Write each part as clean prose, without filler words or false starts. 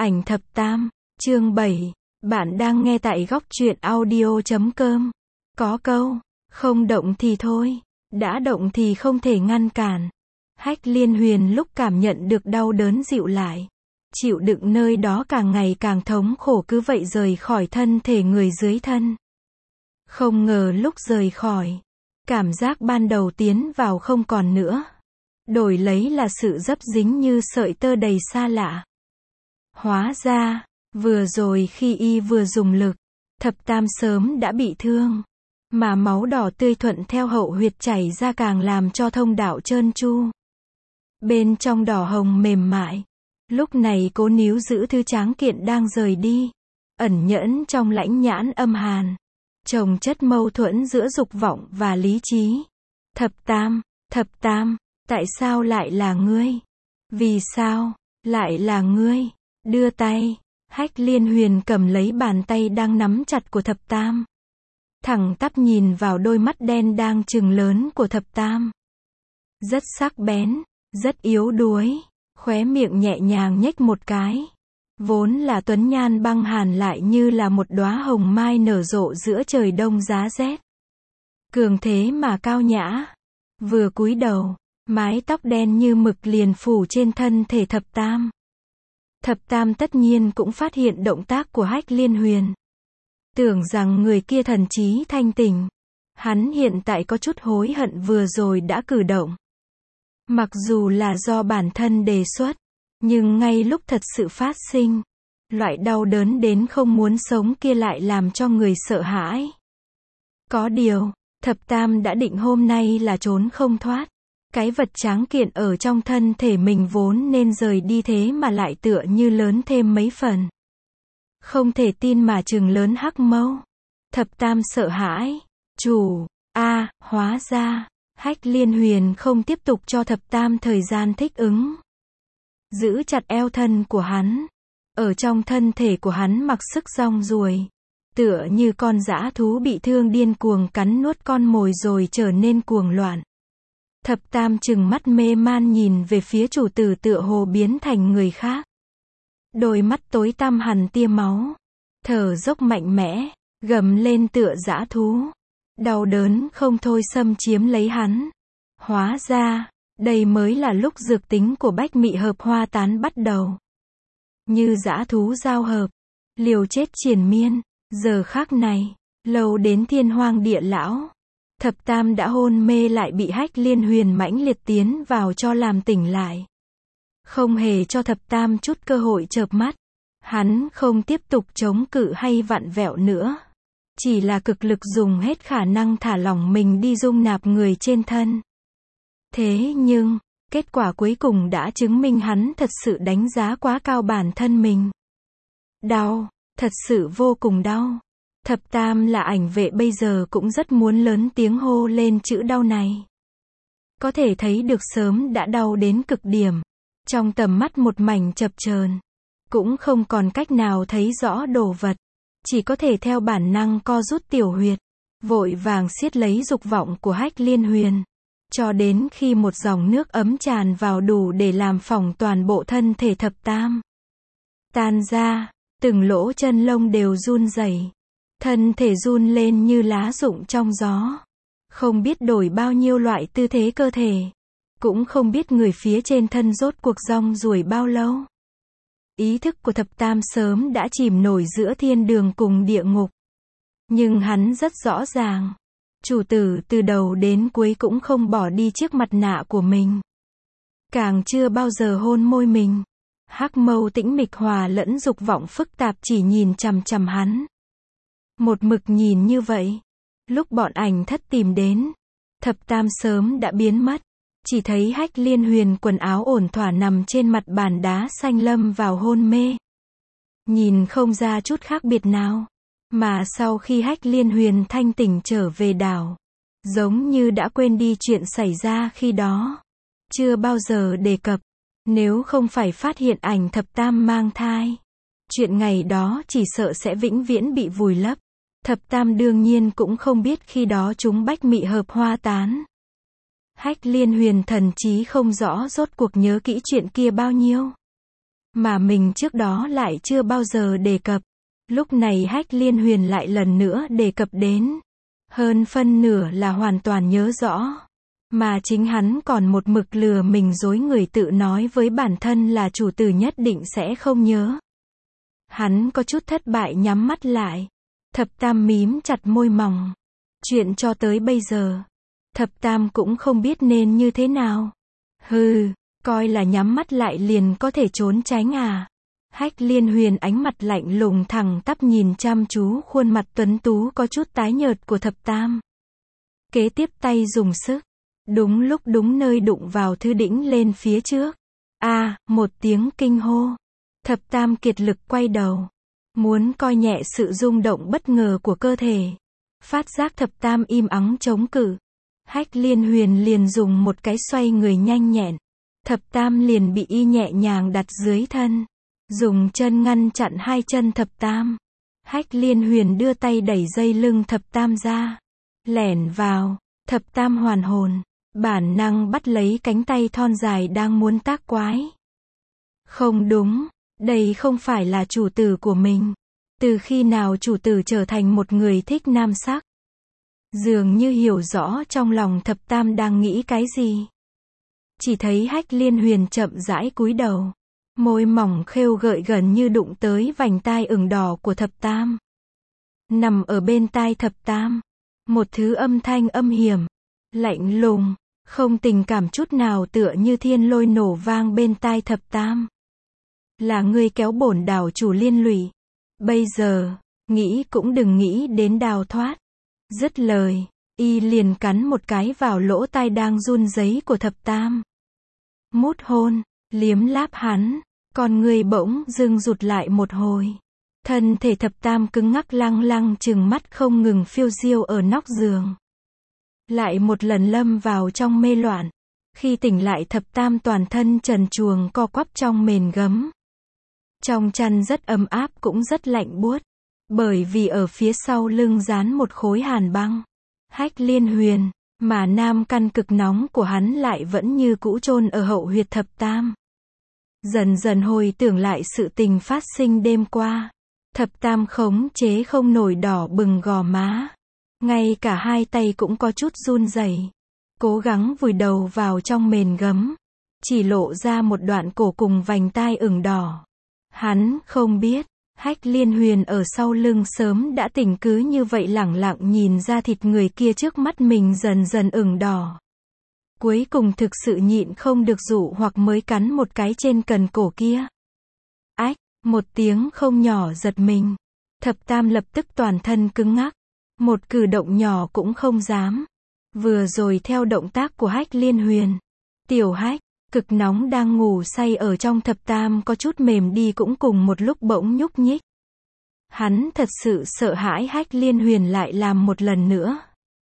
Ảnh thập tam, chương 7. Bạn đang nghe tại góc truyện audio.com. Có câu, không động thì thôi, đã động thì không thể ngăn cản. Hách Liên Huyền lúc cảm nhận được đau đớn dịu lại. Chịu đựng nơi đó càng ngày càng thống khổ cứ vậy rời khỏi thân thể người dưới thân. Không ngờ lúc rời khỏi, cảm giác ban đầu tiến vào không còn nữa. Đổi lấy là sự dấp dính như sợi tơ đầy xa lạ. Hóa ra, vừa rồi khi y vừa dùng lực, thập tam sớm đã bị thương. Mà máu đỏ tươi thuận theo hậu huyệt chảy ra càng làm cho thông đạo trơn tru. Bên trong đỏ hồng mềm mại. Lúc này Cố níu giữ thứ tráng kiện đang rời đi. Ẩn nhẫn trong lãnh nhãn âm hàn. Chồng chất mâu thuẫn giữa dục vọng và lý trí. Thập tam, tại sao lại là ngươi? Vì sao, lại là ngươi? Đưa tay, Hách Liên Huyền cầm lấy bàn tay đang nắm chặt của thập tam. Thẳng tắp nhìn vào đôi mắt đen đang trừng lớn của thập tam. Rất sắc bén, rất yếu đuối, khóe miệng nhẹ nhàng nhếch một cái. Vốn là tuấn nhan băng hàn lại như là một đóa hồng mai nở rộ giữa trời đông giá rét. Cường thế mà cao nhã. Vừa cúi đầu, mái tóc đen như mực liền phủ trên thân thể thập tam. Thập tam tất nhiên cũng phát hiện động tác của Hách Liên Huyền. Tưởng rằng người kia thần trí thanh tỉnh. Hắn hiện tại có chút hối hận vừa rồi đã cử động. Mặc dù là do bản thân đề xuất, nhưng ngay lúc thật sự phát sinh, loại đau đớn đến không muốn sống kia lại làm cho người sợ hãi. Có điều, thập tam đã định hôm nay là trốn không thoát. Cái vật tráng kiện ở trong thân thể mình vốn nên rời đi thế mà lại tựa như lớn thêm mấy phần. Không thể tin mà trừng lớn hắc mâu. Thập tam sợ hãi. Chủ, hóa ra, Hách Liên Huyền không tiếp tục cho thập tam thời gian thích ứng. Giữ chặt eo thân của hắn. Ở trong thân thể của hắn mặc sức rong ruổi. Tựa như con dã thú bị thương điên cuồng cắn nuốt con mồi rồi trở nên cuồng loạn. Thập tam trừng mắt mê man nhìn về phía chủ tử tựa hồ biến thành người khác. Đôi mắt tối tăm hằn tia máu. Thở dốc mạnh mẽ, gầm lên tựa dã thú. Đau đớn không thôi xâm chiếm lấy hắn. Hóa ra, đây mới là lúc dược tính của bách mị hợp hoa tán bắt đầu. Như dã thú giao hợp, liều chết triền miên. Giờ khắc này, lâu đến thiên hoang địa lão. Thập tam đã hôn mê lại bị Hách Liên Huyền mãnh liệt tiến vào cho làm tỉnh lại. Không hề cho thập tam chút cơ hội chợp mắt. Hắn không tiếp tục chống cự hay vặn vẹo nữa. Chỉ là cực lực dùng hết khả năng thả lỏng mình đi dung nạp người trên thân. Thế nhưng, kết quả cuối cùng đã chứng minh hắn thật sự đánh giá quá cao bản thân mình. Đau, thật sự vô cùng đau. Thập tam là ảnh vệ bây giờ cũng rất muốn lớn tiếng hô lên chữ đau này. Có thể thấy được sớm đã đau đến cực điểm. Trong tầm mắt một mảnh chập chờn. Cũng không còn cách nào thấy rõ đồ vật. Chỉ có thể theo bản năng co rút tiểu huyệt. Vội vàng siết lấy dục vọng của Hách Liên Huyền. Cho đến khi một dòng nước ấm tràn vào đủ để làm phỏng toàn bộ thân thể thập tam. Tan ra, từng lỗ chân lông đều run rẩy. Thân thể run lên như lá rụng trong gió. Không biết đổi bao nhiêu loại tư thế cơ thể. Cũng không biết người phía trên thân rốt cuộc rong ruổi bao lâu. Ý thức của thập tam sớm đã chìm nổi giữa thiên đường cùng địa ngục. Nhưng hắn rất rõ ràng. Chủ tử từ đầu đến cuối cũng không bỏ đi chiếc mặt nạ của mình. Càng chưa bao giờ hôn môi mình. Hắc mâu tĩnh mịch hòa lẫn dục vọng phức tạp chỉ nhìn chằm chằm hắn. Một mực nhìn như vậy. Lúc bọn ảnh thất tìm đến, thập tam sớm đã biến mất. Chỉ thấy Hách Liên Huyền quần áo ổn thỏa nằm trên mặt bàn đá xanh lâm vào hôn mê. Nhìn không ra chút khác biệt nào. Mà sau khi Hách Liên Huyền thanh tỉnh trở về đảo, giống như đã quên đi chuyện xảy ra khi đó. Chưa bao giờ đề cập. Nếu không phải phát hiện ảnh thập tam mang thai, chuyện ngày đó chỉ sợ sẽ vĩnh viễn bị vùi lấp. Thập tam đương nhiên cũng không biết khi đó chúng bách mị hợp hoa tán. Hách Liên Huyền thần trí không rõ rốt cuộc nhớ kỹ chuyện kia bao nhiêu. mà mình trước đó lại chưa bao giờ đề cập. Lúc này Hách Liên Huyền lại lần nữa đề cập đến. Hơn phân nửa là hoàn toàn nhớ rõ. Mà chính hắn còn một mực lừa mình dối người tự nói với bản thân là chủ tử nhất định sẽ không nhớ. Hắn có chút thất bại nhắm mắt lại. Thập Tam mím chặt môi mỏng. Chuyện cho tới bây giờ, Thập Tam cũng không biết nên như thế nào. Hừ, coi là nhắm mắt lại liền có thể trốn tránh à. Hách Liên Huyền ánh mặt lạnh lùng thẳng tắp nhìn chăm chú khuôn mặt tuấn tú có chút tái nhợt của Thập Tam. Kế tiếp tay dùng sức. Đúng lúc đúng nơi đụng vào thứ đĩnh lên phía trước. Một tiếng kinh hô. Thập Tam kiệt lực quay đầu. Muốn coi nhẹ sự rung động bất ngờ của cơ thể. Phát giác Thập Tam im ắng chống cự. Hách Liên Huyền liền dùng một cái xoay người nhanh nhẹn. Thập Tam liền bị y nhẹ nhàng đặt dưới thân. Dùng chân ngăn chặn hai chân Thập Tam. Hách Liên Huyền đưa tay đẩy dây lưng Thập Tam ra. Lẻn vào. Thập Tam hoàn hồn. Bản năng bắt lấy cánh tay thon dài đang muốn tác quái. Không đúng. Đây không phải là chủ tử của mình. Từ khi nào chủ tử trở thành một người thích nam sắc? Dường như hiểu rõ trong lòng Thập Tam đang nghĩ cái gì. Chỉ thấy Hách Liên Huyền chậm rãi cúi đầu. Môi mỏng khêu gợi gần như đụng tới vành tai ửng đỏ của Thập Tam. Nằm ở bên tai Thập Tam. Một thứ âm thanh âm hiểm. Lạnh lùng. Không tình cảm chút nào tựa như thiên lôi nổ vang bên tai Thập Tam. Là ngươi kéo bổn đảo chủ liên lụy. Bây giờ, nghĩ cũng đừng nghĩ đến đào thoát. Dứt lời, y liền cắn một cái vào lỗ tai đang run rẩy của Thập Tam. Mút hôn, liếm láp hắn, con người bỗng dưng rụt lại một hồi. Thân thể Thập Tam cứng ngắc lăng lăng trừng mắt không ngừng phiêu diêu ở nóc giường. Lại một lần lâm vào trong mê loạn. Khi tỉnh lại Thập Tam toàn thân trần truồng co quắp trong mền gấm. Trong chăn rất ấm áp cũng rất lạnh buốt. Bởi vì ở phía sau lưng dán một khối hàn băng. Hách Liên Huyền, mà nam căn cực nóng của hắn lại vẫn như cũ chôn ở hậu huyệt Thập Tam. Dần dần hồi tưởng lại sự tình phát sinh đêm qua. Thập Tam khống chế không nổi đỏ bừng gò má. Ngay cả hai tay cũng có chút run rẩy. Cố gắng vùi đầu vào trong mền gấm. Chỉ lộ ra một đoạn cổ cùng vành tai ửng đỏ. Hắn không biết, Hách Liên Huyền ở sau lưng sớm đã tỉnh cứ như vậy lẳng lặng nhìn ra thịt người kia trước mắt mình dần dần ửng đỏ. Cuối cùng thực sự nhịn không được dụ hoặc mới cắn một cái trên cần cổ kia. Ách, một tiếng không nhỏ giật mình. Thập Tam lập tức toàn thân cứng ngắc. Một cử động nhỏ cũng không dám. Vừa rồi theo động tác của Hách Liên Huyền. Tiểu Hách, cực nóng đang ngủ say ở trong Thập Tam có chút mềm đi cũng cùng một lúc bỗng nhúc nhích. Hắn thật sự sợ hãi Hách Liên Huyền lại làm một lần nữa.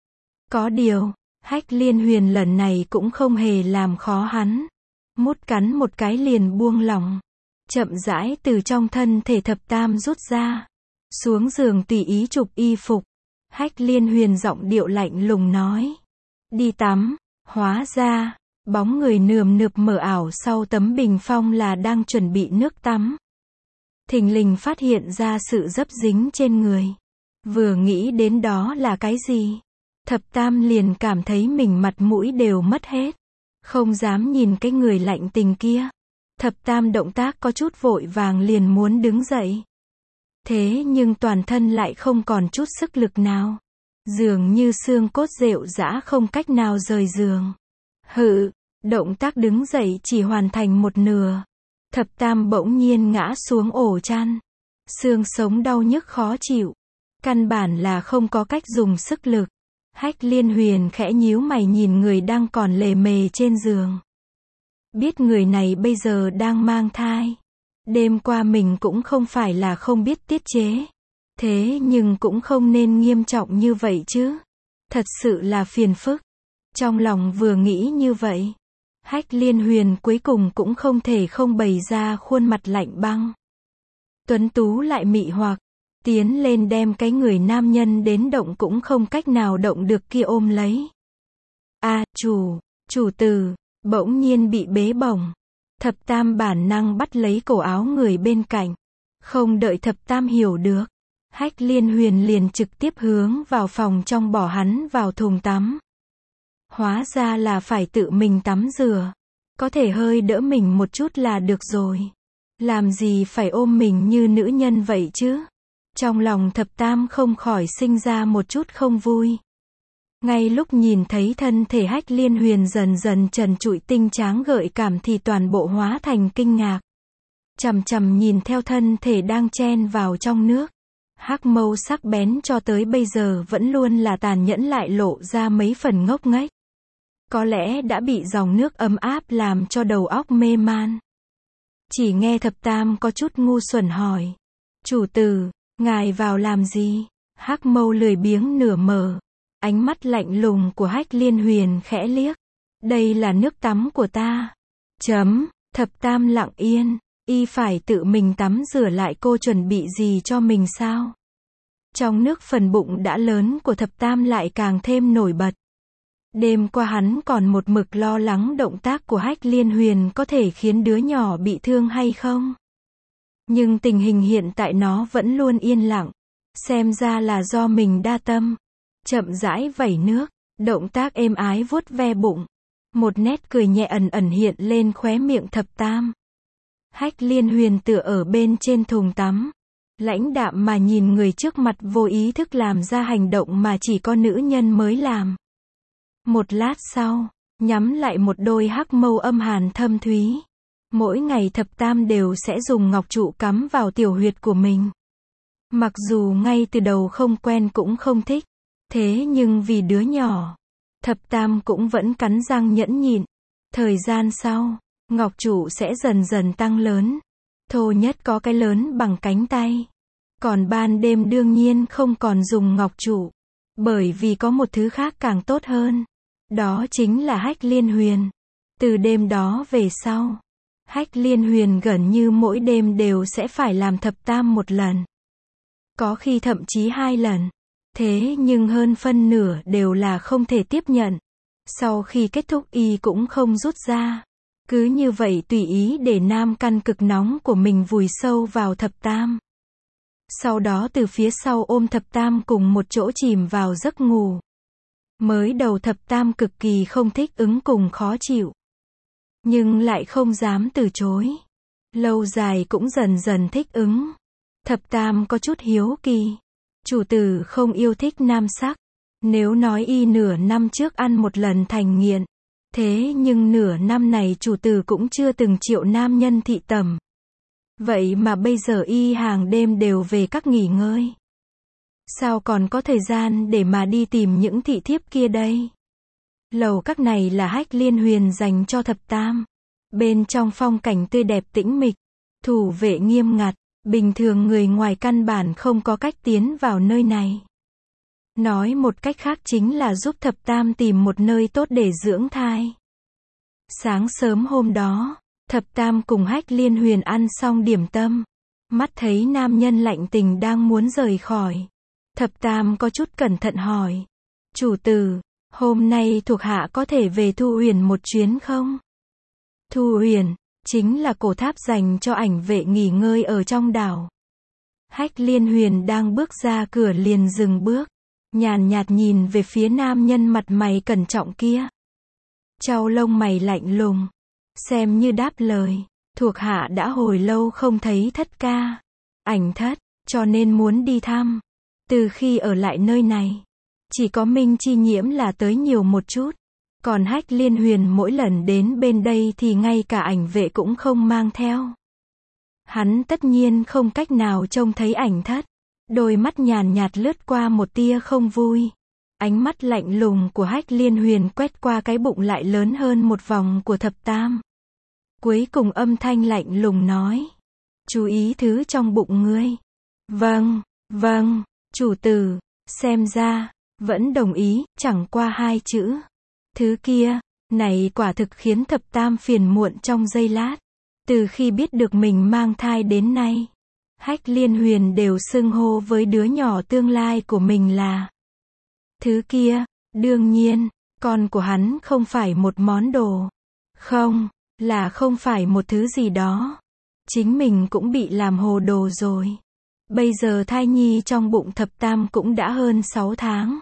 Có điều, Hách Liên Huyền lần này cũng không hề làm khó hắn. Mút cắn một cái liền buông lỏng. Chậm rãi từ trong thân thể Thập Tam rút ra. Xuống giường tùy ý chụp y phục. Hách Liên Huyền giọng điệu lạnh lùng nói. Đi tắm. Hóa ra, bóng người nườm nượp mờ ảo sau tấm bình phong là đang chuẩn bị nước tắm. Thình lình phát hiện ra sự dấp dính trên người. Vừa nghĩ đến đó là cái gì? Thập Tam liền cảm thấy mình mặt mũi đều mất hết. Không dám nhìn cái người lạnh tình kia. Thập Tam động tác có chút vội vàng liền muốn đứng dậy. Thế nhưng toàn thân lại không còn chút sức lực nào. Dường như xương cốt rệu rã không cách nào rời giường. Động tác đứng dậy chỉ hoàn thành một nửa. Thập Tam bỗng nhiên ngã xuống ổ chăn. Xương sống đau nhức khó chịu. Căn bản là không có cách dùng sức lực. Hách Liên Huyền khẽ nhíu mày nhìn người đang còn lề mề trên giường. Biết người này bây giờ đang mang thai. Đêm qua mình cũng không phải là không biết tiết chế. Thế nhưng cũng không nên nghiêm trọng như vậy chứ. Thật sự là phiền phức. Trong lòng vừa nghĩ như vậy. Hách Liên Huyền cuối cùng cũng không thể không bày ra khuôn mặt lạnh băng. Tuấn tú lại mị hoặc. Tiến lên đem cái người nam nhân đến động cũng không cách nào động được kia ôm lấy. Chủ tử, bỗng nhiên bị bế bổng. Thập Tam bản năng bắt lấy cổ áo người bên cạnh. Không đợi Thập Tam hiểu được, Hách Liên Huyền liền trực tiếp hướng vào phòng trong bỏ hắn vào thùng tắm. Hóa ra là phải tự mình tắm rửa. Có thể hơi đỡ mình một chút là được rồi. Làm gì phải ôm mình như nữ nhân vậy chứ? Trong lòng Thập Tam không khỏi sinh ra một chút không vui. Ngay lúc nhìn thấy thân thể Hách Liên Huyền dần dần trần trụi tinh tráng gợi cảm thì toàn bộ hóa thành kinh ngạc. Chằm chằm nhìn theo thân thể đang chen vào trong nước. Hắc mâu sắc bén cho tới bây giờ vẫn luôn là tàn nhẫn lại lộ ra mấy phần ngốc nghếch. Có lẽ đã bị dòng nước ấm áp làm cho đầu óc mê man. Chỉ nghe Thập Tam có chút ngu xuẩn hỏi. Chủ tử, ngài vào làm gì? Hắc mâu lười biếng nửa mở. Ánh mắt lạnh lùng của Hách Liên Huyền khẽ liếc. Đây là nước tắm của ta. Thập Tam lặng yên. Y phải tự mình tắm rửa lại, cô chuẩn bị gì cho mình sao? Trong nước phần bụng đã lớn của Thập Tam lại càng thêm nổi bật. Đêm qua hắn còn một mực lo lắng động tác của Hách Liên Huyền có thể khiến đứa nhỏ bị thương hay không. Nhưng tình hình hiện tại nó vẫn luôn yên lặng. Xem ra là do mình đa tâm. Chậm rãi vẩy nước, động tác êm ái vuốt ve bụng. Một nét cười nhẹ ẩn ẩn hiện lên khóe miệng Thập Tam. Hách Liên Huyền tựa ở bên trên thùng tắm. Lãnh đạm mà nhìn người trước mặt vô ý thức làm ra hành động mà chỉ có nữ nhân mới làm. Một lát sau, nhắm lại một đôi hắc mâu âm hàn thâm thúy. Mỗi ngày Thập Tam đều sẽ dùng ngọc trụ cắm vào tiểu huyệt của mình. Mặc dù ngay từ đầu không quen cũng không thích. Thế nhưng vì đứa nhỏ, Thập Tam cũng vẫn cắn răng nhẫn nhịn. Thời gian sau, ngọc trụ sẽ dần dần tăng lớn. Thô nhất có cái lớn bằng cánh tay. Còn ban đêm đương nhiên không còn dùng ngọc trụ. Bởi vì có một thứ khác càng tốt hơn. Đó chính là Hách Liên Huyền. Từ đêm đó về sau, Hách Liên Huyền gần như mỗi đêm đều sẽ phải làm Thập Tam một lần. Có khi thậm chí 2 lần. Thế nhưng hơn phân nửa đều là không thể tiếp nhận. Sau khi kết thúc y cũng không rút ra. Cứ như vậy tùy ý để nam căn cực nóng của mình vùi sâu vào Thập Tam. Sau đó từ phía sau ôm Thập Tam cùng một chỗ chìm vào giấc ngủ. Mới đầu Thập Tam cực kỳ không thích ứng cùng khó chịu. Nhưng lại không dám từ chối. Lâu dài cũng dần dần thích ứng. Thập Tam có chút hiếu kỳ. Chủ tử không yêu thích nam sắc. Nếu nói y nửa năm trước ăn một lần thành nghiện. Thế nhưng nửa năm này chủ tử cũng chưa từng chịu nam nhân thị tẩm. Vậy mà bây giờ y hàng đêm đều về các nghỉ ngơi. Sao còn có thời gian để mà đi tìm những thị thiếp kia đây? Lầu các này là Hách Liên Huyền dành cho Thập Tam. Bên trong phong cảnh tươi đẹp tĩnh mịch. Thủ vệ nghiêm ngặt. Bình thường người ngoài căn bản không có cách tiến vào nơi này. Nói một cách khác chính là giúp Thập Tam tìm một nơi tốt để dưỡng thai. Sáng sớm hôm đó, Thập Tam cùng Hách Liên Huyền ăn xong điểm tâm. Mắt thấy nam nhân lạnh tình đang muốn rời khỏi. Thập Tam có chút cẩn thận hỏi. Chủ tử, hôm nay thuộc hạ có thể về Thu Huyền một chuyến không? Thu Huyền, chính là cổ tháp dành cho ảnh vệ nghỉ ngơi ở trong đảo. Hách Liên Huyền đang bước ra cửa liền dừng bước. Nhàn nhạt nhìn về phía nam nhân mặt mày cẩn trọng kia. Chau lông mày lạnh lùng. Xem như đáp lời. Thuộc hạ đã hồi lâu không thấy thất ca. Ảnh thất, cho nên muốn đi thăm. Từ khi ở lại nơi này, chỉ có Minh Chi Nhiễm là tới nhiều một chút. Còn Hách Liên Huyền mỗi lần đến bên đây thì ngay cả ảnh vệ cũng không mang theo. Hắn tất nhiên không cách nào trông thấy ảnh thất. Đôi mắt nhàn nhạt lướt qua một tia không vui. Ánh mắt lạnh lùng của Hách Liên Huyền quét qua cái bụng lại lớn hơn một vòng của Thập Tam. Cuối cùng âm thanh lạnh lùng nói. Chú ý thứ trong bụng ngươi. Vâng, chủ tử, xem ra, vẫn đồng ý, chẳng qua 2 chữ. Thứ kia, này quả thực khiến Thập Tam phiền muộn trong giây lát. Từ khi biết được mình mang thai đến nay, Hách Liên Huyền đều xưng hô với đứa nhỏ tương lai của mình là thứ kia. Đương nhiên, con của hắn không phải một món đồ. Không, Là không phải một thứ gì đó. Chính mình cũng bị làm hồ đồ rồi. Bây giờ thai nhi trong bụng thập tam cũng đã hơn 6 tháng.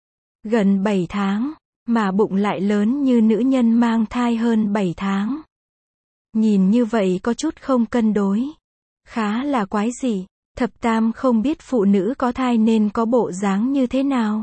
Gần 7 tháng, mà bụng lại lớn như nữ nhân mang thai hơn 7 tháng. Nhìn như vậy có chút không cân đối. Khá là quái dị. Thập tam không biết phụ nữ có thai nên có bộ dáng như thế nào.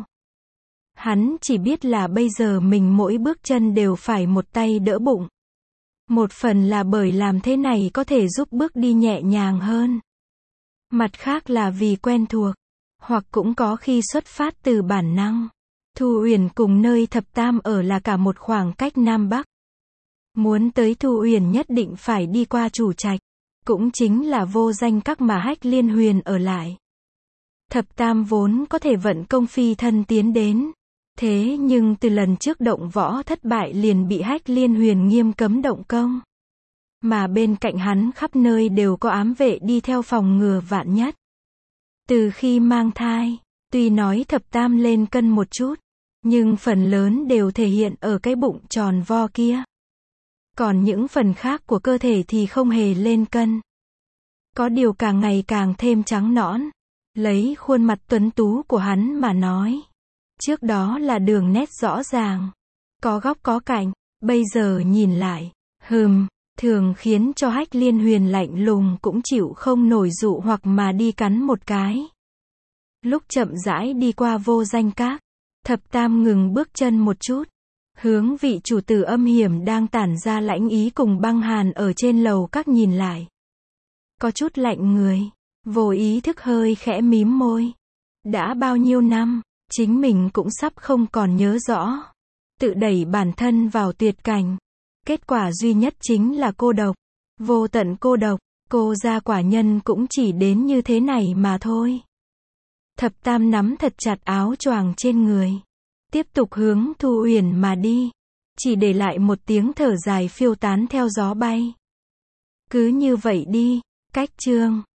Hắn chỉ biết là bây giờ mình mỗi bước chân đều phải một tay đỡ bụng. Một phần là bởi làm thế này có thể giúp bước đi nhẹ nhàng hơn. Mặt khác là vì quen thuộc. Hoặc cũng có khi xuất phát từ bản năng. Thu Uyển cùng nơi thập tam ở là cả một khoảng cách Nam Bắc. Muốn tới Thu Uyển nhất định phải đi qua chủ trạch. Cũng chính là vô danh các mà Hách Liên Huyền ở lại. Thập tam vốn có thể vận công phi thân tiến đến. Thế nhưng từ lần trước động võ thất bại liền bị Hách Liên Huyền nghiêm cấm động công. Mà bên cạnh hắn khắp nơi đều có ám vệ đi theo phòng ngừa vạn nhất. Từ khi mang thai, tuy nói thập tam lên cân một chút, nhưng phần lớn đều thể hiện ở cái bụng tròn vo kia. Còn những phần khác của cơ thể thì không hề lên cân. Có điều càng ngày càng thêm trắng nõn. Lấy khuôn mặt tuấn tú của hắn mà nói. Trước đó là đường nét rõ ràng. Có góc có cạnh. Bây giờ nhìn lại. Thường khiến cho Hách Liên Huyền lạnh lùng cũng chịu không nổi dụ hoặc mà đi cắn một cái. Lúc chậm rãi đi qua vô danh các. Thập tam ngừng bước chân một chút. Hướng vị chủ tử âm hiểm đang tản ra lãnh ý cùng băng hàn ở trên lầu các nhìn lại. Có chút lạnh người. Vô ý thức hơi khẽ mím môi. Đã bao nhiêu năm, chính mình cũng sắp không còn nhớ rõ. Tự đẩy bản thân vào tuyệt cảnh. Kết quả duy nhất chính là cô độc. Vô tận cô độc. Cô gia quả nhân cũng chỉ đến như thế này mà thôi. Thập tam nắm thật chặt áo choàng trên người. Tiếp tục hướng Thu Uyển mà đi. Chỉ để lại một tiếng thở dài phiêu tán theo gió bay. Cứ như vậy đi. Cách chương